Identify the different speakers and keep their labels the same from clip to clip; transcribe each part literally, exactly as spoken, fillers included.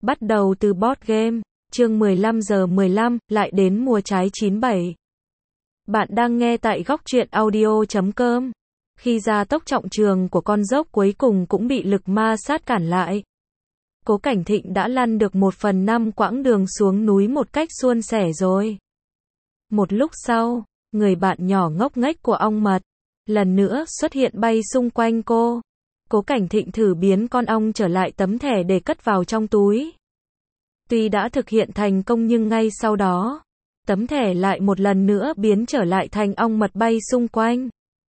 Speaker 1: Bắt đầu từ board game, chương mười lăm giờ mười lăm, lại đến mùa trái chín bảy. Bạn đang nghe tại góc truyện audio chấm com. Khi gia tốc trọng trường của con dốc cuối cùng cũng bị lực ma sát cản lại. Cố Cảnh Thịnh đã lăn được một phần năm quãng đường xuống núi một cách suôn sẻ rồi. Một lúc sau, người bạn nhỏ ngốc nghếch của ong mật lần nữa xuất hiện bay xung quanh cô. Cố Cảnh Thịnh thử biến con ong trở lại tấm thẻ để cất vào trong túi. Tuy đã thực hiện thành công nhưng ngay sau đó, tấm thẻ lại một lần nữa biến trở lại thành ong mật bay xung quanh.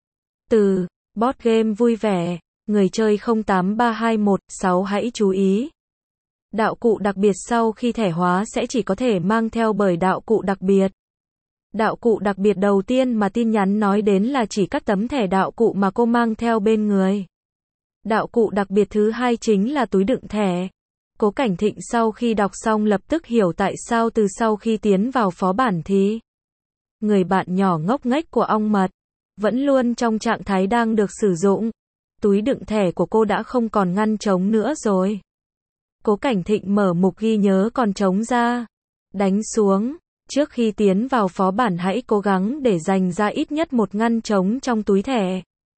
Speaker 1: Từ board game vui vẻ, người chơi không tám ba hai một sáu hãy chú ý. Đạo cụ đặc biệt sau khi thẻ hóa sẽ chỉ có thể mang theo bởi đạo cụ đặc biệt. Đạo cụ đặc biệt đầu tiên mà tin nhắn nói đến là chỉ các tấm thẻ đạo cụ mà cô mang theo bên người. Đạo cụ đặc biệt thứ hai chính là túi đựng thẻ. Cố Cảnh Thịnh sau khi đọc xong lập tức hiểu tại sao từ sau khi tiến vào phó bản thì người bạn nhỏ ngốc nghếch của ong mật vẫn luôn trong trạng thái đang được sử dụng. Túi đựng thẻ của cô đã không còn ngăn trống nữa rồi. Cố Cảnh Thịnh mở mục ghi nhớ còn trống ra. Đánh xuống. Trước khi tiến vào phó bản hãy cố gắng để dành ra ít nhất một ngăn trống trong túi thẻ.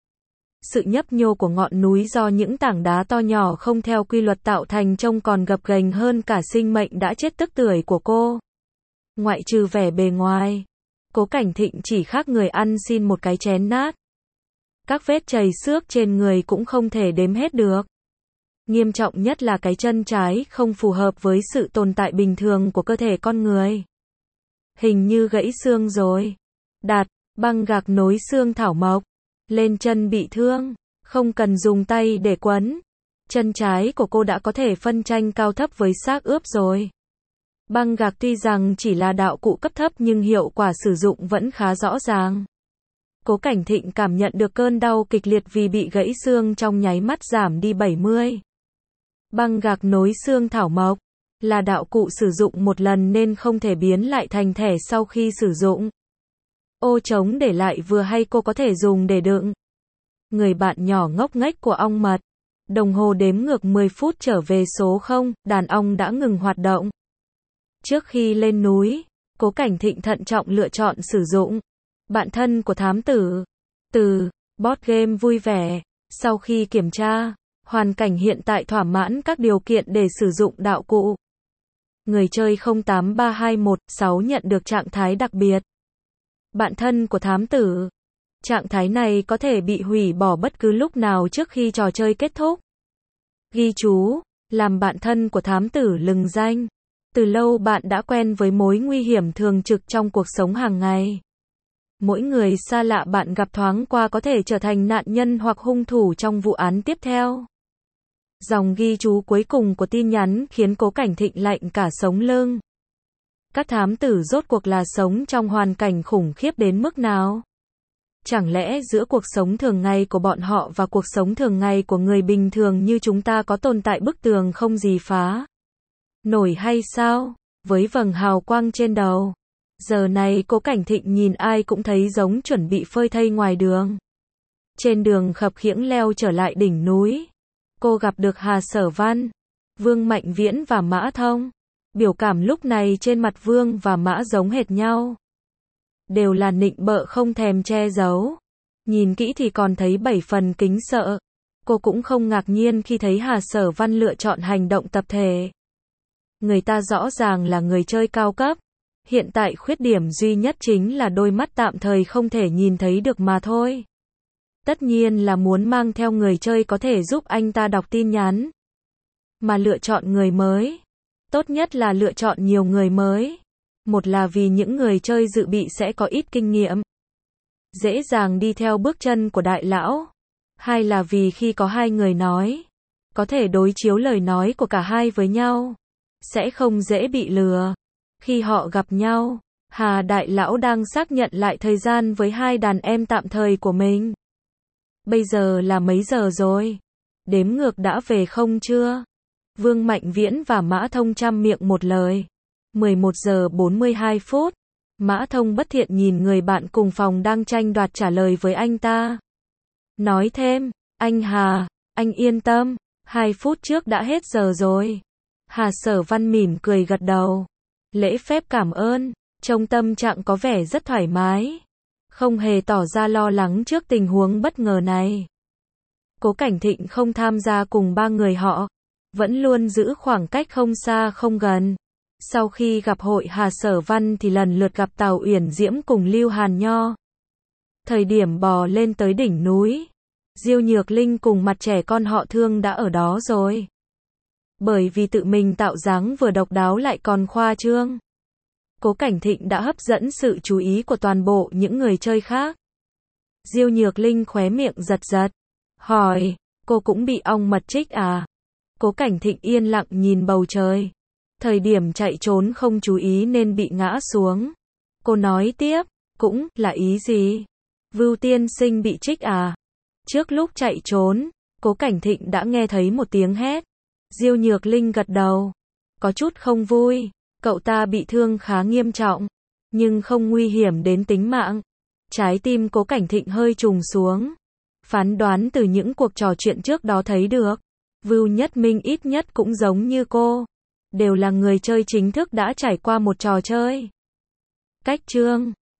Speaker 1: Sự nhấp nhô của ngọn núi do những tảng đá to nhỏ không theo quy luật tạo thành trông còn gập ghềnh hơn cả sinh mệnh đã chết tức tưởi của cô. Ngoại trừ vẻ bề ngoài, Cố Cảnh Thịnh chỉ khác người ăn xin một cái chén nát. Các vết chày xước trên người cũng không thể đếm hết được. Nghiêm trọng nhất là cái chân trái không phù hợp với sự tồn tại bình thường của cơ thể con người. Hình như gãy xương rồi. Đặt băng gạc nối xương thảo mộc lên chân bị thương, không cần dùng tay để quấn. Chân trái của cô đã có thể phân tranh cao thấp với xác ướp rồi. Băng gạc tuy rằng chỉ là đạo cụ cấp thấp nhưng hiệu quả sử dụng vẫn khá rõ ràng. Cố Cảnh Thịnh cảm nhận được cơn đau kịch liệt vì bị gãy xương trong nháy mắt giảm đi bảy mươi. Băng gạc nối xương thảo mộc là đạo cụ sử dụng một lần nên không thể biến lại thành thẻ sau khi sử dụng. Ô trống để lại vừa hay cô có thể dùng để đựng. Người bạn nhỏ ngốc nghếch của ong mật. Đồng hồ đếm ngược mười phút trở về số không, đàn ong đã ngừng hoạt động. Trước khi lên núi, Cố Cảnh Thịnh thận trọng lựa chọn sử dụng bạn thân của thám tử. Từ board game vui vẻ, sau khi kiểm tra, hoàn cảnh hiện tại thỏa mãn các điều kiện để sử dụng đạo cụ. Người chơi không tám ba hai một sáu nhận được trạng thái đặc biệt. Bạn thân của thám tử. Trạng thái này có thể bị hủy bỏ bất cứ lúc nào trước khi trò chơi kết thúc. Ghi chú, làm bạn thân của thám tử lừng danh. Từ lâu bạn đã quen với mối nguy hiểm thường trực trong cuộc sống hàng ngày. Mỗi người xa lạ bạn gặp thoáng qua có thể trở thành nạn nhân hoặc hung thủ trong vụ án tiếp theo. Dòng ghi chú cuối cùng của tin nhắn khiến Cố Cảnh Thịnh lạnh cả sống lưng. Các thám tử rốt cuộc là sống trong hoàn cảnh khủng khiếp đến mức nào? Chẳng lẽ giữa cuộc sống thường ngày của bọn họ và cuộc sống thường ngày của người bình thường như chúng ta có tồn tại bức tường không gì phá nổi hay sao? Với vầng hào quang trên đầu, giờ này Cố Cảnh Thịnh nhìn ai cũng thấy giống chuẩn bị phơi thây ngoài đường. Trên đường khập khiễng leo trở lại đỉnh núi, cô gặp được Hà Sở Văn, Vương Mạnh Viễn và Mã Thông. Biểu cảm lúc này trên mặt Vương và Mã giống hệt nhau. Đều là nịnh bợ không thèm che giấu. Nhìn kỹ thì còn thấy bảy phần kính sợ. Cô cũng không ngạc nhiên khi thấy Hà Sở Văn lựa chọn hành động tập thể. Người ta rõ ràng là người chơi cao cấp. Hiện tại khuyết điểm duy nhất chính là đôi mắt tạm thời không thể nhìn thấy được mà thôi. Tất nhiên là muốn mang theo người chơi có thể giúp anh ta đọc tin nhắn. Mà lựa chọn người mới. Tốt nhất là lựa chọn nhiều người mới. Một là vì những người chơi dự bị sẽ có ít kinh nghiệm, dễ dàng đi theo bước chân của đại lão. Hai là vì khi có hai người nói, có thể đối chiếu lời nói của cả hai với nhau, sẽ không dễ bị lừa. Khi họ gặp nhau, Hà đại lão đang xác nhận lại thời gian với hai đàn em tạm thời của mình. Bây giờ là mấy giờ rồi? Đếm ngược đã về không chưa? Vương Mạnh Viễn và Mã Thông chăm miệng một lời. mười một giờ bốn mươi hai phút. Mã Thông bất thiện nhìn người bạn cùng phòng đang tranh đoạt trả lời với anh ta. Nói thêm, anh Hà, anh yên tâm, hai phút trước đã hết giờ rồi. Hà Sở Văn mỉm cười gật đầu. Lễ phép cảm ơn, trông tâm trạng có vẻ rất thoải mái. Không hề tỏ ra lo lắng trước tình huống bất ngờ này. Cố Cảnh Thịnh không tham gia cùng ba người họ, vẫn luôn giữ khoảng cách không xa không gần. Sau khi gặp hội Hà Sở Văn thì lần lượt gặp Tào Uyển Diễm cùng Lưu Hàn Nho. Thời điểm bò lên tới đỉnh núi, Diêu Nhược Linh cùng mặt trẻ con họ Thương đã ở đó rồi. Bởi vì tự mình tạo dáng vừa độc đáo lại còn khoa trương, Cố Cảnh Thịnh đã hấp dẫn sự chú ý của toàn bộ những người chơi khác. Diêu Nhược Linh khóe miệng giật giật, hỏi, cô cũng bị ong mật trích à? Cố Cảnh Thịnh yên lặng nhìn bầu trời. Thời điểm chạy trốn không chú ý nên bị ngã xuống. Cô nói tiếp, cũng là ý gì? Vưu tiên sinh bị trích à? Trước lúc chạy trốn, Cố Cảnh Thịnh đã nghe thấy một tiếng hét. Diêu Nhược Linh gật đầu. Có chút không vui, cậu ta bị thương khá nghiêm trọng, nhưng không nguy hiểm đến tính mạng. Trái tim Cố Cảnh Thịnh hơi trùng xuống. Phán đoán từ những cuộc trò chuyện trước đó thấy được, Vưu Nhất Minh ít nhất cũng giống như cô, đều là người chơi chính thức đã trải qua một trò chơi. Cách chương